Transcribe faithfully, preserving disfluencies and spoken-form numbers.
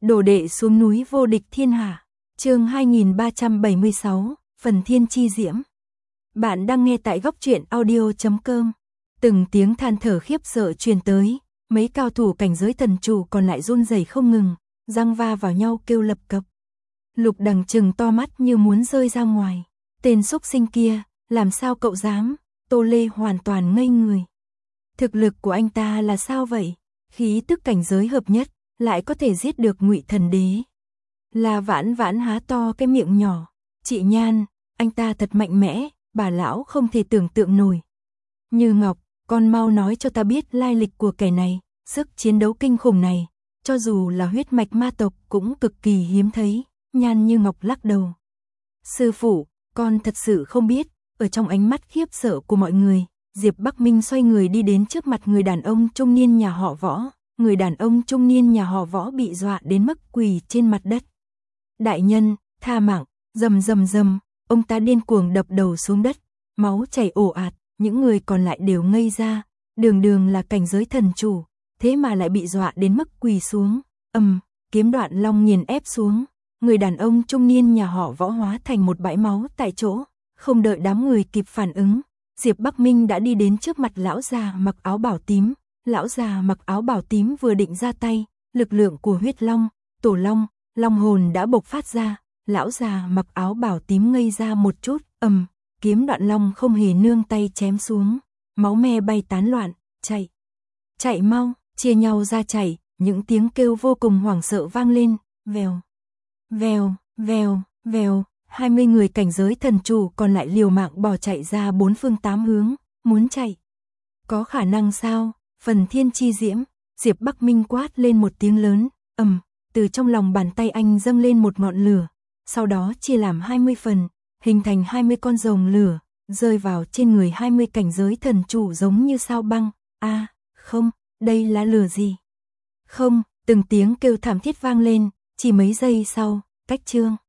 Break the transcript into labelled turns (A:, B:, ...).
A: Đồ đệ xuống núi vô địch thiên hạ. Chương hai nghìn ba trăm bảy mươi sáu, Phần Thiên Chi Diễm. Bạn đang nghe tại góc truyện audio chấm com. Từng tiếng than thở khiếp sợ truyền tới, mấy cao thủ cảnh giới thần chủ còn lại run rẩy không ngừng, răng va vào nhau kêu lập cập. Lục Đằng trừng to mắt như muốn rơi ra ngoài. Tên xúc sinh kia, làm sao cậu dám? Tô Lê hoàn toàn ngây người. Thực lực của anh ta là sao vậy? Khí tức cảnh giới hợp nhất, lại có thể giết được Ngụy Thần Đế. La Vãn Vãn há to cái miệng nhỏ. Chị Nhan, anh ta thật mạnh mẽ, bà lão không thể tưởng tượng nổi. Như Ngọc, con mau nói cho ta biết lai lịch của kẻ này, sức chiến đấu kinh khủng này, cho dù là huyết mạch ma tộc cũng cực kỳ hiếm thấy. Nhan Như Ngọc lắc đầu. Sư phụ, con thật sự không biết. Ở trong ánh mắt khiếp sợ của mọi người, Diệp Bắc Minh xoay người đi đến trước mặt người đàn ông trung niên nhà họ Võ. Người đàn ông trung niên nhà họ Võ bị dọa đến mức quỳ trên mặt đất. Đại nhân, tha mạng, rầm rầm rầm, ông ta điên cuồng đập đầu xuống đất, máu chảy ồ ạt, những người còn lại đều ngây ra, đường đường là cảnh giới thần chủ, thế mà lại bị dọa đến mức quỳ xuống. Ầm, kiếm đoạn long nghiền ép xuống, người đàn ông trung niên nhà họ Võ hóa thành một bãi máu tại chỗ, không đợi đám người kịp phản ứng, Diệp Bắc Minh đã đi đến trước mặt lão già mặc áo bảo tím. Lão già mặc áo bảo tím vừa định ra tay, lực lượng của huyết long, tổ long, long hồn đã bộc phát ra, lão già mặc áo bảo tím ngây ra một chút, ầm, kiếm đoạn long không hề nương tay chém xuống, máu me bay tán loạn, chạy, chạy mau, chia nhau ra chạy, những tiếng kêu vô cùng hoảng sợ vang lên, vèo, vèo, vèo, vèo, hai mươi người cảnh giới thần chủ còn lại liều mạng bỏ chạy ra bốn phương tám hướng, muốn chạy. Có khả năng sao? Phần Thiên Chi Diễm, Diệp Bắc Minh quát lên một tiếng lớn, ầm, từ trong lòng bàn tay anh dâng lên một ngọn lửa, sau đó chia làm hai mươi phần, hình thành hai mươi con rồng lửa, rơi vào trên người hai mươi cảnh giới thần chủ giống như sao băng. A, à, không, đây là lửa gì? Không, từng tiếng kêu thảm thiết vang lên, chỉ mấy giây sau, cách chương